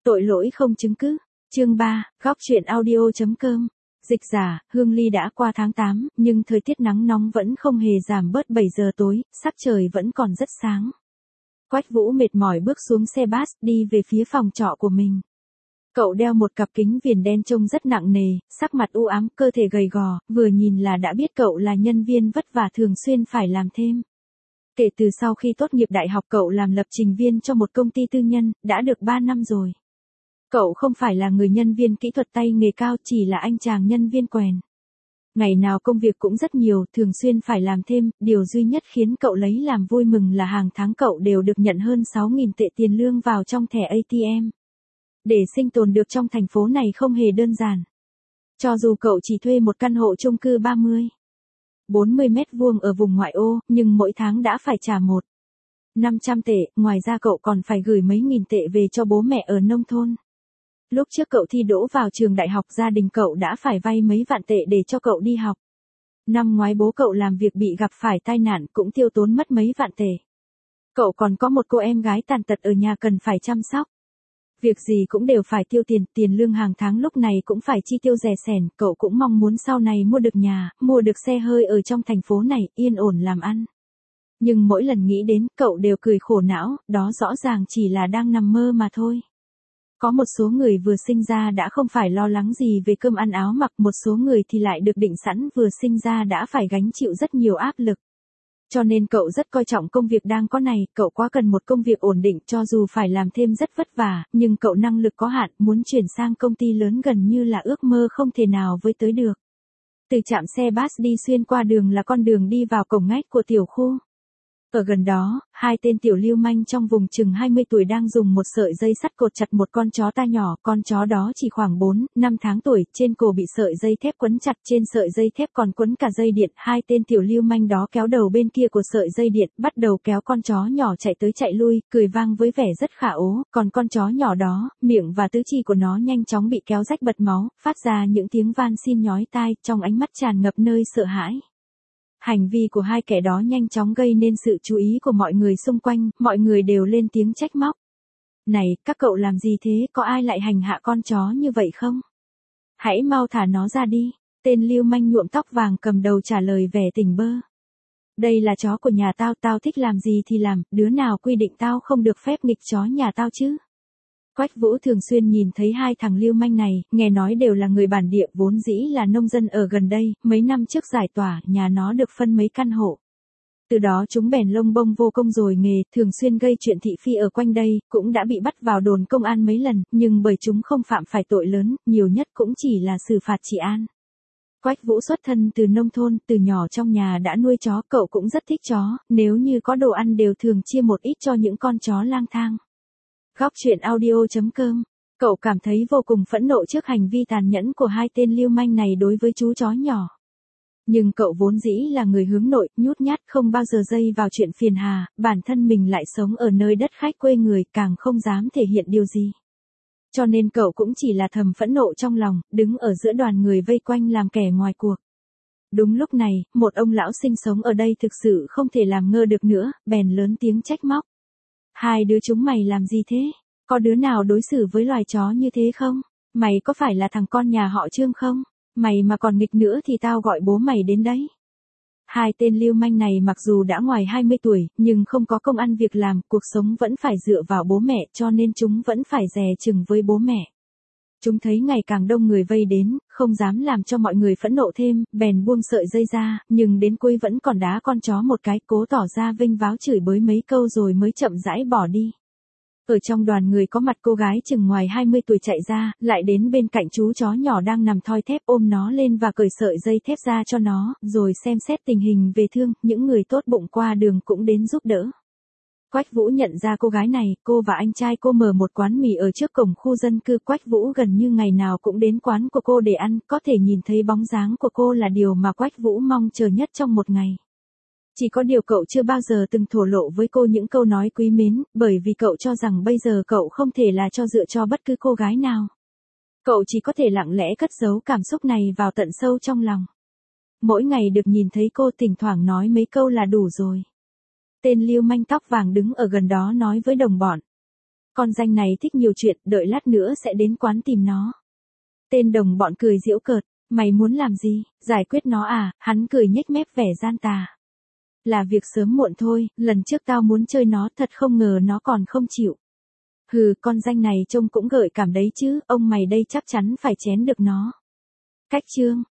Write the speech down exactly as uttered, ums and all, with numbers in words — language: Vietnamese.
Tội lỗi không chứng cứ. Chương ba, góc truyện audio chấm com. Dịch giả, Hương Ly đã qua tháng tám, nhưng thời tiết nắng nóng vẫn không hề giảm bớt bảy giờ tối, sắc trời vẫn còn rất sáng. Quách Vũ mệt mỏi bước xuống xe bus, đi về phía phòng trọ của mình. Cậu đeo một cặp kính viền đen trông rất nặng nề, sắc mặt u ám, cơ thể gầy gò, vừa nhìn là đã biết cậu là nhân viên vất vả thường xuyên phải làm thêm. Kể từ sau khi tốt nghiệp đại học cậu làm lập trình viên cho một công ty tư nhân, đã được ba năm rồi. Cậu không phải là người nhân viên kỹ thuật tay nghề cao, chỉ là anh chàng nhân viên quèn. Ngày nào công việc cũng rất nhiều, thường xuyên phải làm thêm, điều duy nhất khiến cậu lấy làm vui mừng là hàng tháng cậu đều được nhận hơn sáu nghìn tệ tiền lương vào trong thẻ a tê em. Để sinh tồn được trong thành phố này không hề đơn giản. Cho dù cậu chỉ thuê một căn hộ chung cư ba mươi, bốn mươi mét vuông ở vùng ngoại ô, nhưng mỗi tháng đã phải trả một nghìn năm trăm tệ, ngoài ra cậu còn phải gửi mấy nghìn tệ về cho bố mẹ ở nông thôn. Lúc trước cậu thi đỗ vào trường đại học, gia đình cậu đã phải vay mấy vạn tệ để cho cậu đi học. Năm ngoái bố cậu làm việc bị gặp phải tai nạn cũng tiêu tốn mất mấy vạn tệ. Cậu còn có một cô em gái tàn tật ở nhà cần phải chăm sóc. Việc gì cũng đều phải tiêu tiền, tiền lương hàng tháng lúc này cũng phải chi tiêu rẻ sẻn, cậu cũng mong muốn sau này mua được nhà, mua được xe hơi ở trong thành phố này, yên ổn làm ăn. Nhưng mỗi lần nghĩ đến, cậu đều cười khổ não, đó rõ ràng chỉ là đang nằm mơ mà thôi. Có một số người vừa sinh ra đã không phải lo lắng gì về cơm ăn áo mặc, một số người thì lại được định sẵn vừa sinh ra đã phải gánh chịu rất nhiều áp lực. Cho nên cậu rất coi trọng công việc đang có này, cậu quá cần một công việc ổn định, cho dù phải làm thêm rất vất vả, nhưng cậu năng lực có hạn, muốn chuyển sang công ty lớn gần như là ước mơ không thể nào với tới được. Từ trạm xe bus đi xuyên qua đường là con đường đi vào cổng ngách của tiểu khu. Ở gần đó, hai tên tiểu lưu manh trong vùng chừng hai mươi tuổi đang dùng một sợi dây sắt cột chặt một con chó ta nhỏ, con chó đó chỉ khoảng bốn, năm tháng tuổi, trên cổ bị sợi dây thép quấn chặt, trên sợi dây thép còn quấn cả dây điện, hai tên tiểu lưu manh đó kéo đầu bên kia của sợi dây điện, bắt đầu kéo con chó nhỏ chạy tới chạy lui, cười vang với vẻ rất khả ố, còn con chó nhỏ đó, miệng và tứ chi của nó nhanh chóng bị kéo rách bật máu, phát ra những tiếng van xin nhói tai, trong ánh mắt tràn ngập nơi sợ hãi. Hành vi của hai kẻ đó nhanh chóng gây nên sự chú ý của mọi người xung quanh, mọi người đều lên tiếng trách móc. Này, các cậu làm gì thế, có ai lại hành hạ con chó như vậy không? Hãy mau thả nó ra đi, tên lưu manh nhuộm tóc vàng cầm đầu trả lời vẻ tỉnh bơ. Đây là chó của nhà tao, tao thích làm gì thì làm, đứa nào quy định tao không được phép nghịch chó nhà tao chứ? Quách Vũ thường xuyên nhìn thấy hai thằng lưu manh này, nghe nói đều là người bản địa, vốn dĩ là nông dân ở gần đây, mấy năm trước giải tỏa, nhà nó được phân mấy căn hộ. Từ đó chúng bèn lông bông vô công rồi nghề, thường xuyên gây chuyện thị phi ở quanh đây, cũng đã bị bắt vào đồn công an mấy lần, nhưng bởi chúng không phạm phải tội lớn, nhiều nhất cũng chỉ là xử phạt trị an. Quách Vũ xuất thân từ nông thôn, từ nhỏ trong nhà đã nuôi chó, cậu cũng rất thích chó, nếu như có đồ ăn đều thường chia một ít cho những con chó lang thang. Góc truyện audio chấm com. Cậu cảm thấy vô cùng phẫn nộ trước hành vi tàn nhẫn của hai tên lưu manh này đối với chú chó nhỏ. Nhưng cậu vốn dĩ là người hướng nội, nhút nhát, không bao giờ dây vào chuyện phiền hà, bản thân mình lại sống ở nơi đất khách quê người, càng không dám thể hiện điều gì. Cho nên cậu cũng chỉ là thầm phẫn nộ trong lòng, đứng ở giữa đoàn người vây quanh làm kẻ ngoài cuộc. Đúng lúc này, một ông lão sinh sống ở đây thực sự không thể làm ngơ được nữa, bèn lớn tiếng trách móc. Hai đứa chúng mày làm gì thế? Có đứa nào đối xử với loài chó như thế không? Mày có phải là thằng con nhà họ Trương không? Mày mà còn nghịch nữa thì tao gọi bố mày đến đấy. Hai tên lưu manh này mặc dù đã ngoài hai mươi tuổi, nhưng không có công ăn việc làm, cuộc sống vẫn phải dựa vào bố mẹ, cho nên chúng vẫn phải dè chừng với bố mẹ. Chúng thấy ngày càng đông người vây đến, không dám làm cho mọi người phẫn nộ thêm, bèn buông sợi dây ra, nhưng đến cuối vẫn còn đá con chó một cái, cố tỏ ra vênh váo chửi bới mấy câu rồi mới chậm rãi bỏ đi. Ở trong đoàn người có mặt cô gái chừng ngoài hai mươi tuổi chạy ra, lại đến bên cạnh chú chó nhỏ đang nằm thoi thép, ôm nó lên và cởi sợi dây thép ra cho nó, rồi xem xét tình hình về thương, những người tốt bụng qua đường cũng đến giúp đỡ. Quách Vũ nhận ra cô gái này, cô và anh trai cô mở một quán mì ở trước cổng khu dân cư, Quách Vũ gần như ngày nào cũng đến quán của cô để ăn, có thể nhìn thấy bóng dáng của cô là điều mà Quách Vũ mong chờ nhất trong một ngày. Chỉ có điều cậu chưa bao giờ từng thổ lộ với cô những câu nói quý mến, bởi vì cậu cho rằng bây giờ cậu không thể là cho dựa cho bất cứ cô gái nào. Cậu chỉ có thể lặng lẽ cất giấu cảm xúc này vào tận sâu trong lòng. Mỗi ngày được nhìn thấy cô thỉnh thoảng nói mấy câu là đủ rồi. Tên lưu manh tóc vàng đứng ở gần đó nói với đồng bọn. con danh này thích nhiều chuyện, đợi lát nữa sẽ đến quán tìm nó. Tên đồng bọn cười giễu cợt, mày muốn làm gì, giải quyết nó à, hắn cười nhếch mép vẻ gian tà. Là việc sớm muộn thôi, lần trước tao muốn chơi nó thật không ngờ nó còn không chịu. Hừ, con danh này trông cũng gợi cảm đấy chứ, ông mày đây chắc chắn phải chén được nó. Cách chương.